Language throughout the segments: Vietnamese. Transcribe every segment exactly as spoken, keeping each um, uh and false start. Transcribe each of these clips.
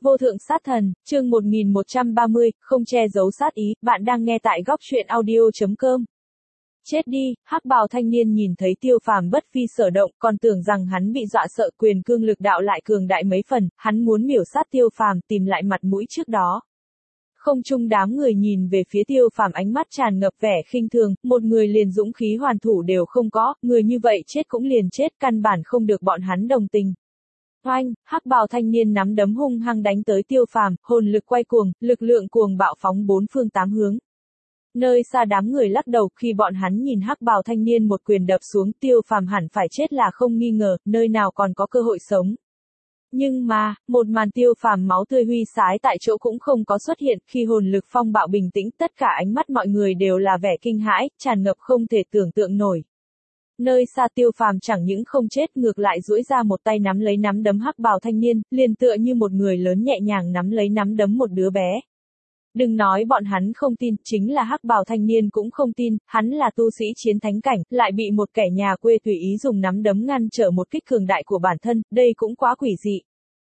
Vô thượng sát thần, chương một nghìn một trăm ba mươi, không che giấu sát ý, bạn đang nghe tại góc truyện audio chấm com. Chết đi, hắc bào thanh niên nhìn thấy Tiêu Phàm bất phi sở động, còn tưởng rằng hắn bị dọa sợ, quyền cương lực đạo lại cường đại mấy phần, hắn muốn miểu sát Tiêu Phàm, tìm lại mặt mũi trước đó. Không trung đám người nhìn về phía Tiêu Phàm ánh mắt tràn ngập vẻ khinh thường, một người liền dũng khí hoàn thủ đều không có, người như vậy chết cũng liền chết, căn bản không được bọn hắn đồng tình. Oanh, hắc bào thanh niên nắm đấm hung hăng đánh tới Tiêu Phàm, hồn lực quay cuồng, lực lượng cuồng bạo phóng bốn phương tám hướng. Nơi xa đám người lắc đầu, khi bọn hắn nhìn hắc bào thanh niên một quyền đập xuống, Tiêu Phàm hẳn phải chết là không nghi ngờ, nơi nào còn có cơ hội sống. Nhưng mà, một màn Tiêu Phàm máu tươi huy sái tại chỗ cũng không có xuất hiện, khi hồn lực phong bạo bình tĩnh, tất cả ánh mắt mọi người đều là vẻ kinh hãi, tràn ngập không thể tưởng tượng nổi. Nơi xa Tiêu Phàm chẳng những không chết, ngược lại duỗi ra một tay nắm lấy nắm đấm hắc bào thanh niên, liền tựa như một người lớn nhẹ nhàng nắm lấy nắm đấm một đứa bé. Đừng nói bọn hắn không tin, chính là hắc bào thanh niên cũng không tin, hắn là tu sĩ chiến thánh cảnh, lại bị một kẻ nhà quê tùy ý dùng nắm đấm ngăn trở một kích cường đại của bản thân, đây cũng quá quỷ dị.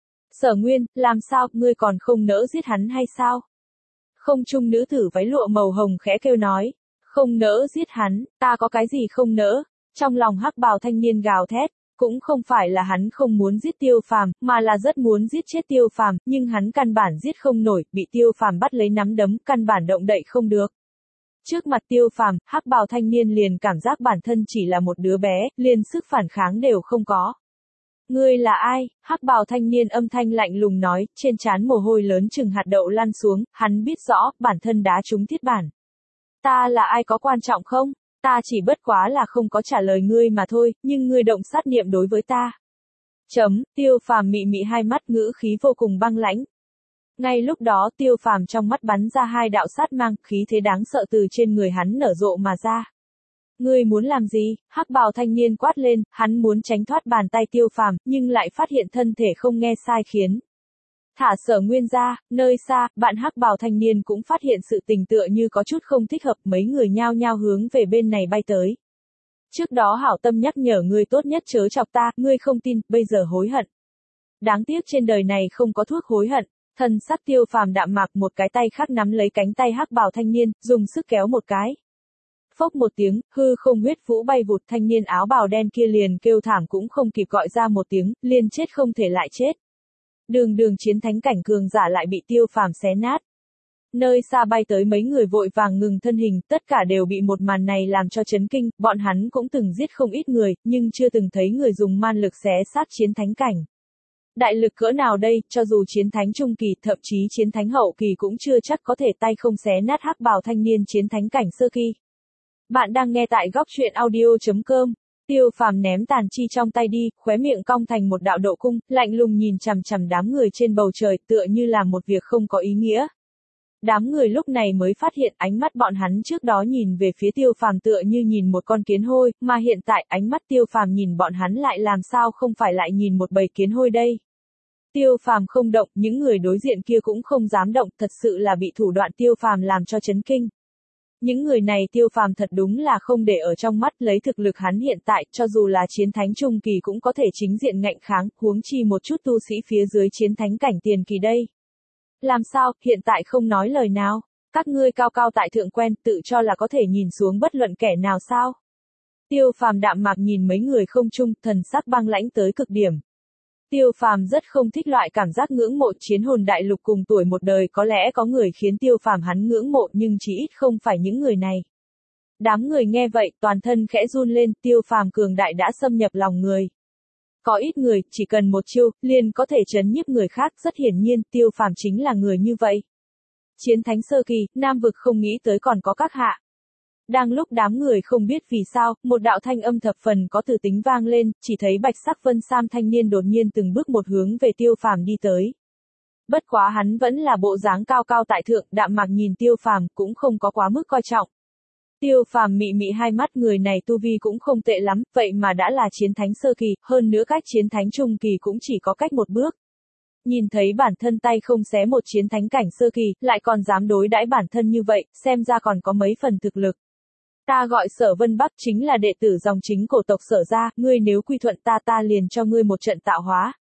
Sở Nguyên, làm sao, ngươi còn không nỡ giết hắn hay sao? Không trung nữ tử váy lụa màu hồng khẽ kêu nói, không nỡ giết hắn, ta có cái gì không nỡ? Trong lòng hắc bào thanh niên gào thét, cũng không phải là hắn không muốn giết Tiêu Phàm, mà là rất muốn giết chết Tiêu Phàm, nhưng hắn căn bản giết không nổi, bị Tiêu Phàm bắt lấy nắm đấm, căn bản động đậy không được. Trước mặt Tiêu Phàm, hắc bào thanh niên liền cảm giác bản thân chỉ là một đứa bé, liền sức phản kháng đều không có. Ngươi là ai? Hắc bào thanh niên âm thanh lạnh lùng nói, trên trán mồ hôi lớn chừng hạt đậu lăn xuống, hắn biết rõ, bản thân đá trúng thiết bản. Ta là ai có quan trọng không? Ta chỉ bất quá là không có trả lời ngươi mà thôi, nhưng ngươi động sát niệm đối với ta. Chấm, Tiêu Phàm mị mị hai mắt, ngữ khí vô cùng băng lãnh. Ngay lúc đó Tiêu Phàm trong mắt bắn ra hai đạo sát mang, khí thế đáng sợ từ trên người hắn nở rộ mà ra. Ngươi muốn làm gì? Hắc bào thanh niên quát lên, hắn muốn tránh thoát bàn tay Tiêu Phàm, nhưng lại phát hiện thân thể không nghe sai khiến. Thả Sở Nguyên ra, nơi xa, bạn hắc bào thanh niên cũng phát hiện sự tình tựa như có chút không thích hợp, mấy người nhao nhao hướng về bên này bay tới. Trước đó hảo tâm nhắc nhở ngươi tốt nhất chớ chọc ta, ngươi không tin, bây giờ hối hận. Đáng tiếc trên đời này không có thuốc hối hận, thần sắc Tiêu Phàm đạm mạc, một cái tay khác nắm lấy cánh tay hắc bào thanh niên, dùng sức kéo một cái. Phốc một tiếng, hư không huyết vũ bay vụt, thanh niên áo bào đen kia liền kêu thảm cũng không kịp gọi ra một tiếng, liền chết không thể lại chết. Đường đường chiến thánh cảnh cường giả lại bị Tiêu Phàm xé nát. Nơi xa bay tới mấy người vội vàng ngừng thân hình, tất cả đều bị một màn này làm cho chấn kinh, bọn hắn cũng từng giết không ít người, nhưng chưa từng thấy người dùng man lực xé xác chiến thánh cảnh. Đại lực cỡ nào đây, cho dù chiến thánh trung kỳ, thậm chí chiến thánh hậu kỳ cũng chưa chắc có thể tay không xé nát hắc bào thanh niên chiến thánh cảnh sơ kỳ. Bạn đang nghe tại góc truyện audio chấm com. Tiêu Phàm ném tàn chi trong tay đi, khóe miệng cong thành một đạo độ cung, lạnh lùng nhìn chằm chằm đám người trên bầu trời, tựa như là một việc không có ý nghĩa. Đám người lúc này mới phát hiện ánh mắt bọn hắn trước đó nhìn về phía Tiêu Phàm tựa như nhìn một con kiến hôi, mà hiện tại ánh mắt Tiêu Phàm nhìn bọn hắn lại làm sao không phải lại nhìn một bầy kiến hôi đây. Tiêu Phàm không động, những người đối diện kia cũng không dám động, thật sự là bị thủ đoạn Tiêu Phàm làm cho chấn kinh. Những người này Tiêu Phàm thật đúng là không để ở trong mắt, lấy thực lực hắn hiện tại, cho dù là chiến thánh trung kỳ cũng có thể chính diện ngạnh kháng, huống chi một chút tu sĩ phía dưới chiến thánh cảnh tiền kỳ đây. Làm sao, hiện tại không nói lời nào? Các ngươi cao cao tại thượng quen, tự cho là có thể nhìn xuống bất luận kẻ nào sao? Tiêu Phàm đạm mạc nhìn mấy người không trung, thần sắc băng lãnh tới cực điểm. Tiêu Phàm rất không thích loại cảm giác ngưỡng mộ chiến hồn đại lục cùng tuổi một đời, có lẽ có người khiến Tiêu Phàm hắn ngưỡng mộ nhưng chỉ ít không phải những người này. Đám người nghe vậy, toàn thân khẽ run lên, Tiêu Phàm cường đại đã xâm nhập lòng người. Có ít người, chỉ cần một chiêu, liền có thể chấn nhiếp người khác, rất hiển nhiên, Tiêu Phàm chính là người như vậy. Chiến thánh sơ kỳ, Nam vực không nghĩ tới còn có các hạ. Đang lúc đám người không biết vì sao, một đạo thanh âm thập phần có từ tính vang lên, chỉ thấy bạch sắc vân sam thanh niên đột nhiên từng bước một hướng về Tiêu Phàm đi tới. Bất quá hắn vẫn là bộ dáng cao cao tại thượng, đạm mạc nhìn Tiêu Phàm, cũng không có quá mức coi trọng. Tiêu Phàm mị mị hai mắt, người này tu vi cũng không tệ lắm, vậy mà đã là chiến thánh sơ kỳ, hơn nữa cách chiến thánh trung kỳ cũng chỉ có cách một bước. Nhìn thấy bản thân tay không xé một chiến thánh cảnh sơ kỳ, lại còn dám đối đãi bản thân như vậy, xem ra còn có mấy phần thực lực. Ta gọi Sở Vân Bắc, chính là đệ tử dòng chính cổ tộc Sở gia, ngươi nếu quy thuận ta ta liền cho ngươi một trận tạo hóa.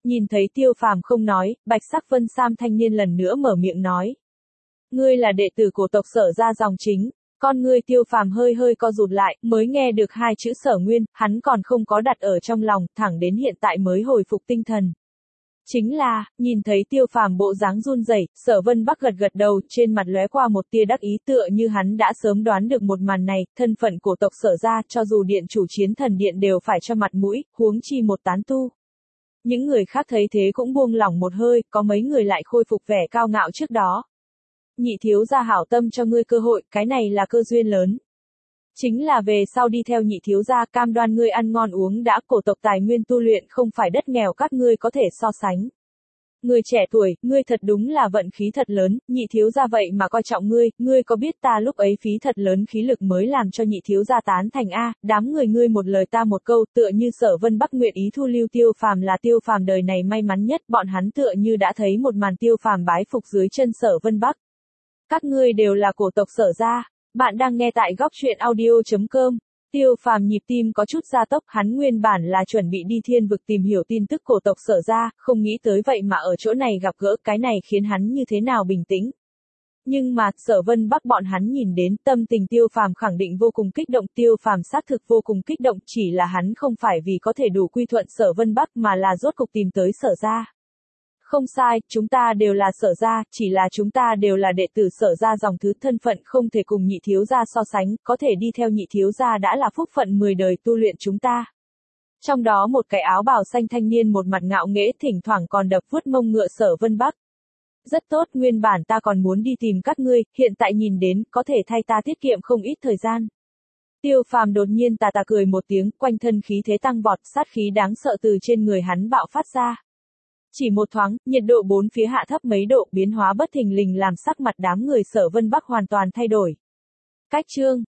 Nhìn thấy Tiêu Phàm không nói, Bạch sắc Vân Sam thanh niên lần nữa mở miệng nói. Ngươi là đệ tử của tộc Sở gia dòng chính. Con ngươi Tiêu Phàm hơi hơi co rụt lại, mới nghe được hai chữ Sở Nguyên, hắn còn không có đặt ở trong lòng, thẳng đến hiện tại mới hồi phục tinh thần. Chính là, nhìn thấy Tiêu Phàm bộ dáng run rẩy, Sở Vân Bắc gật gật đầu, trên mặt lóe qua một tia đắc ý tựa như hắn đã sớm đoán được một màn này, thân phận của tộc Sở gia, cho dù điện chủ Chiến Thần Điện đều phải cho mặt mũi, huống chi một tán tu. Những người khác thấy thế cũng buông lỏng một hơi, có mấy người lại khôi phục vẻ cao ngạo trước đó. Nhị thiếu gia hảo tâm cho ngươi cơ hội, cái này là cơ duyên lớn. Chính là về sau đi theo nhị thiếu gia, cam đoan ngươi ăn ngon uống đã, cổ tộc tài nguyên tu luyện không phải đất nghèo các ngươi có thể so sánh. Người trẻ tuổi, ngươi thật đúng là vận khí thật lớn, nhị thiếu gia vậy mà coi trọng ngươi, ngươi có biết ta lúc ấy phí thật lớn khí lực mới làm cho nhị thiếu gia tán thành a, đám người ngươi một lời ta một câu, tựa như Sở Vân Bắc nguyện ý thu lưu Tiêu Phàm là Tiêu Phàm đời này may mắn nhất, bọn hắn tựa như đã thấy một màn Tiêu Phàm bái phục dưới chân Sở Vân Bắc. Các ngươi đều là cổ tộc Sở gia. Bạn đang nghe tại góc truyện audio chấm com. Tiêu Phàm nhịp tim có chút gia tốc, hắn nguyên bản là chuẩn bị đi thiên vực tìm hiểu tin tức cổ tộc Sở gia, không nghĩ tới vậy mà ở chỗ này gặp gỡ, cái này khiến hắn như thế nào bình tĩnh. Nhưng mà, Sở Vân Bắc bọn hắn nhìn đến, tâm tình Tiêu Phàm khẳng định vô cùng kích động, Tiêu Phàm xác thực vô cùng kích động, chỉ là hắn không phải vì có thể đủ quy thuận Sở Vân Bắc mà là rốt cục tìm tới Sở gia. Không sai, chúng ta đều là Sở gia, chỉ là chúng ta đều là đệ tử Sở gia dòng thứ, thân phận không thể cùng nhị thiếu gia so sánh, có thể đi theo nhị thiếu gia đã là phúc phận mười đời tu luyện chúng ta. Trong đó một cái áo bào xanh thanh niên một mặt ngạo nghễ thỉnh thoảng còn đập vuốt mông ngựa Sở Vân Bắc. Rất tốt, nguyên bản ta còn muốn đi tìm các ngươi, hiện tại nhìn đến, có thể thay ta tiết kiệm không ít thời gian. Tiêu Phàm đột nhiên tà tà cười một tiếng, quanh thân khí thế tăng vọt, sát khí đáng sợ từ trên người hắn bạo phát ra. Chỉ một thoáng, nhiệt độ bốn phía hạ thấp mấy độ, biến hóa bất thình lình làm sắc mặt đám người Sở Vân Bắc hoàn toàn thay đổi. Cách chương